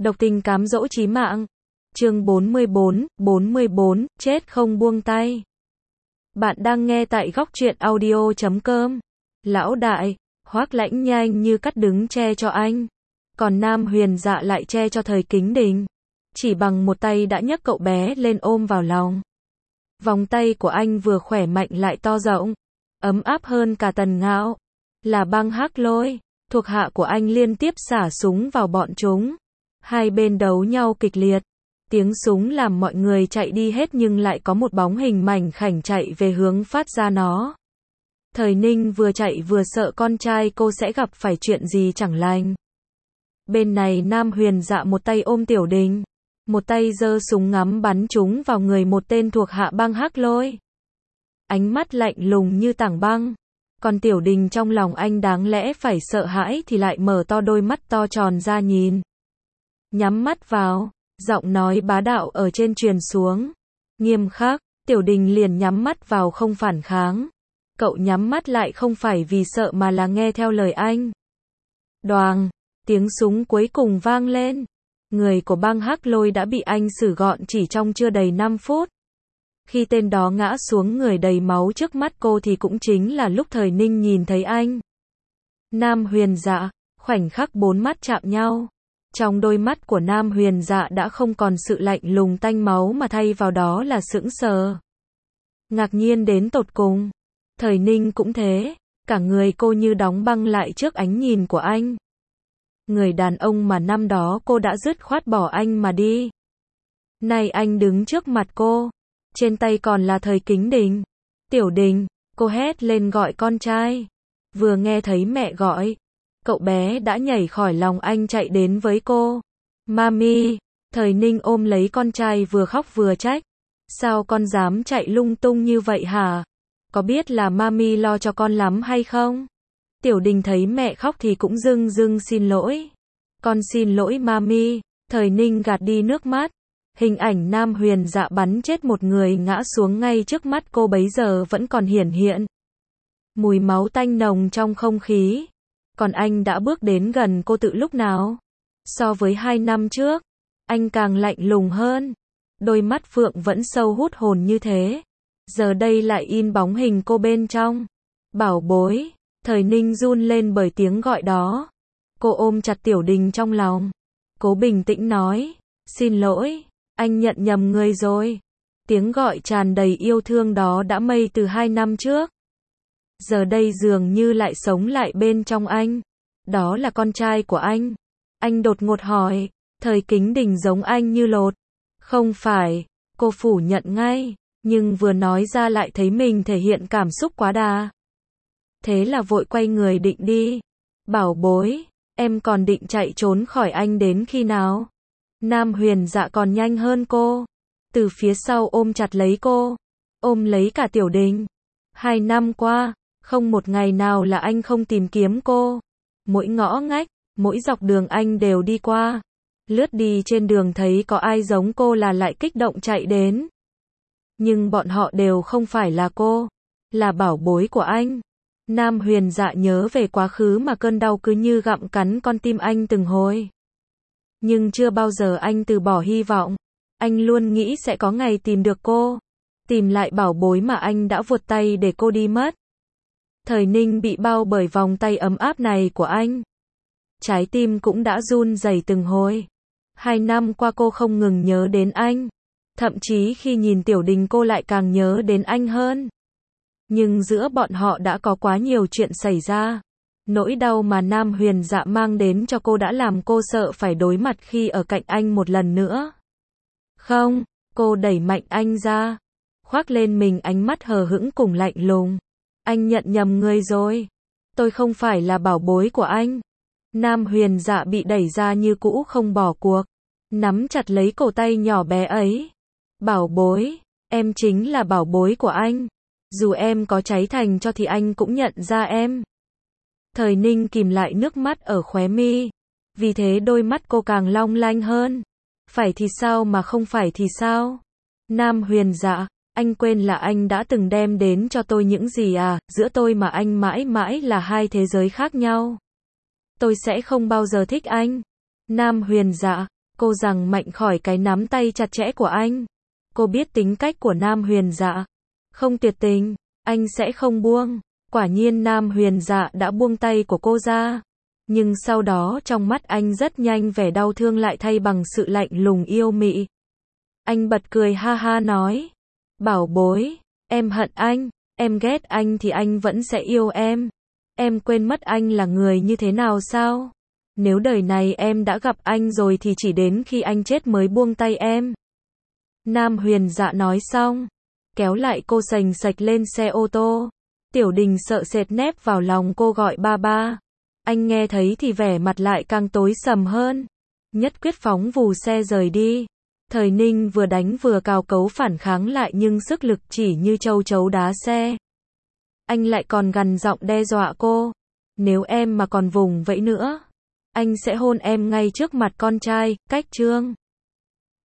Độc tình cám dỗ chí mạng. Chương 44, chết không buông tay. Bạn đang nghe tại góc truyện audio.com. Lão đại, Hoác Lãnh nhanh như cắt đứng che cho anh. Còn Nam Huyền Dạ lại che cho Thời Kính Đình. Chỉ bằng một tay đã nhấc cậu bé lên ôm vào lòng. Vòng tay của anh vừa khỏe mạnh lại to rộng, ấm áp hơn cả Tần Ngạo. Là Băng Hắc Lôi, thuộc hạ của anh liên tiếp xả súng vào bọn chúng. Hai bên đấu nhau kịch liệt. Tiếng súng làm mọi người chạy đi hết nhưng lại có một bóng hình mảnh khảnh chạy về hướng phát ra nó. Thời Ninh vừa chạy vừa sợ con trai cô sẽ gặp phải chuyện gì chẳng lành. Bên này Nam Huyền Dạ một tay ôm Tiểu Đình, một tay giơ súng ngắm bắn chúng vào người một tên thuộc hạ Băng Hắc Lôi. Ánh mắt lạnh lùng như tảng băng. Còn Tiểu Đình trong lòng anh đáng lẽ phải sợ hãi thì lại mở to đôi mắt to tròn ra nhìn. Nhắm mắt vào, giọng nói bá đạo ở trên truyền xuống. Nghiêm khắc, Tiểu Đình liền nhắm mắt vào không phản kháng. Cậu nhắm mắt lại không phải vì sợ mà là nghe theo lời anh. Đoàng, tiếng súng cuối cùng vang lên. Người của Băng Hắc Lôi đã bị anh xử gọn chỉ trong chưa đầy 5 phút. Khi tên đó ngã xuống người đầy máu trước mắt cô thì cũng chính là lúc Thời Ninh nhìn thấy anh. Nam Huyền Dạ, khoảnh khắc bốn mắt chạm nhau. Trong đôi mắt của Nam Huyền Dạ đã không còn sự lạnh lùng tanh máu mà thay vào đó là sững sờ. Ngạc nhiên đến tột cùng. Thời Ninh cũng thế, cả người cô như đóng băng lại trước ánh nhìn của anh. Người đàn ông mà năm đó cô đã dứt khoát bỏ anh mà đi. Nay anh đứng trước mặt cô, trên tay còn là Thời Kính Đình. Tiểu Đình, cô hét lên gọi con trai. Vừa nghe thấy mẹ gọi, cậu bé đã nhảy khỏi lòng anh chạy đến với cô. Mami, Thời Ninh ôm lấy con trai vừa khóc vừa trách. Sao con dám chạy lung tung như vậy hả? Có biết là Mami lo cho con lắm hay không? Tiểu Đình thấy mẹ khóc thì cũng dưng dưng xin lỗi. Con xin lỗi Mami. Thời Ninh gạt đi nước mắt. Hình ảnh Nam Huyền Dạ bắn chết một người ngã xuống ngay trước mắt cô bấy giờ vẫn còn hiển hiện. Mùi máu tanh nồng trong không khí. Còn anh đã bước đến gần cô từ lúc nào? So với 2 năm trước, anh càng lạnh lùng hơn. Đôi mắt phượng vẫn sâu hút hồn như thế. Giờ đây lại in bóng hình cô bên trong. Bảo bối. Thời Ninh run lên bởi tiếng gọi đó. Cô ôm chặt Tiểu Đình trong lòng. Cố bình tĩnh nói. Xin lỗi, anh nhận nhầm người rồi. Tiếng gọi tràn đầy yêu thương đó đã mây từ 2 năm trước. Giờ đây dường như lại sống lại bên trong anh. Đó là con trai của anh. Anh đột ngột hỏi. Thời Kính Đình giống anh như lột. Không phải, cô phủ nhận ngay. Nhưng vừa nói ra lại thấy mình thể hiện cảm xúc quá đà. Thế là vội quay người định đi. Bảo bối, em còn định chạy trốn khỏi anh đến khi nào? Nam Huyền Dạ còn nhanh hơn cô. Từ phía sau ôm chặt lấy cô. Ôm lấy cả Tiểu Đình. 2 năm qua, không một ngày nào là anh không tìm kiếm cô. Mỗi ngõ ngách, mỗi dọc đường anh đều đi qua. Lướt đi trên đường thấy có ai giống cô là lại kích động chạy đến. Nhưng bọn họ đều không phải là cô. Là bảo bối của anh. Nam Huyền Dạ nhớ về quá khứ mà cơn đau cứ như gặm cắn con tim anh từng hồi. Nhưng chưa bao giờ anh từ bỏ hy vọng. Anh luôn nghĩ sẽ có ngày tìm được cô. Tìm lại bảo bối mà anh đã vuột tay để cô đi mất. Thời Ninh bị bao bởi vòng tay ấm áp này của anh. Trái tim cũng đã run rẩy từng hồi. 2 năm qua cô không ngừng nhớ đến anh. Thậm chí khi nhìn Tiểu Đình cô lại càng nhớ đến anh hơn. Nhưng giữa bọn họ đã có quá nhiều chuyện xảy ra. Nỗi đau mà Nam Huyền Dạ mang đến cho cô đã làm cô sợ phải đối mặt khi ở cạnh anh một lần nữa. Không, cô đẩy mạnh anh ra. Khoác lên mình ánh mắt hờ hững cùng lạnh lùng. Anh nhận nhầm người rồi. Tôi không phải là bảo bối của anh. Nam Huyền Dạ bị đẩy ra như cũ không bỏ cuộc. Nắm chặt lấy cổ tay nhỏ bé ấy. Bảo bối, em chính là bảo bối của anh. Dù em có cháy thành cho thì anh cũng nhận ra em. Thời Ninh kìm lại nước mắt ở khóe mi. Vì thế đôi mắt cô càng long lanh hơn. Phải thì sao mà không phải thì sao? Nam Huyền Dạ, anh quên là anh đã từng đem đến cho tôi những gì à? Giữa tôi mà anh mãi mãi là hai thế giới khác nhau. Tôi sẽ không bao giờ thích anh. Nam Huyền Dạ, Cô giằng mạnh khỏi cái nắm tay chặt chẽ của anh. Cô biết tính cách của Nam Huyền Dạ. Không tuyệt tình, anh sẽ không buông. Quả nhiên Nam Huyền Dạ đã buông tay của cô ra. Nhưng sau đó trong mắt anh rất nhanh vẻ đau thương lại thay bằng sự lạnh lùng yêu mị. Anh bật cười ha ha nói. Bảo bối, em hận anh, em ghét anh thì anh vẫn sẽ yêu em. Em quên mất anh là người như thế nào sao? Nếu đời này em đã gặp anh rồi thì chỉ đến khi anh chết mới buông tay em. Nam Huyền Dạ nói xong, kéo lại cô sành sạch lên xe ô tô. Tiểu Đình sợ sệt nép vào lòng cô gọi ba ba. Anh nghe thấy thì vẻ mặt lại càng tối sầm hơn. Nhất quyết phóng vù xe rời đi. Thời Ninh vừa đánh vừa cào cấu phản kháng lại nhưng sức lực chỉ như châu chấu đá xe. Anh lại còn gằn giọng đe dọa cô. Nếu em mà còn vùng vẫy nữa, anh sẽ hôn em ngay trước mặt con trai, cách Trương.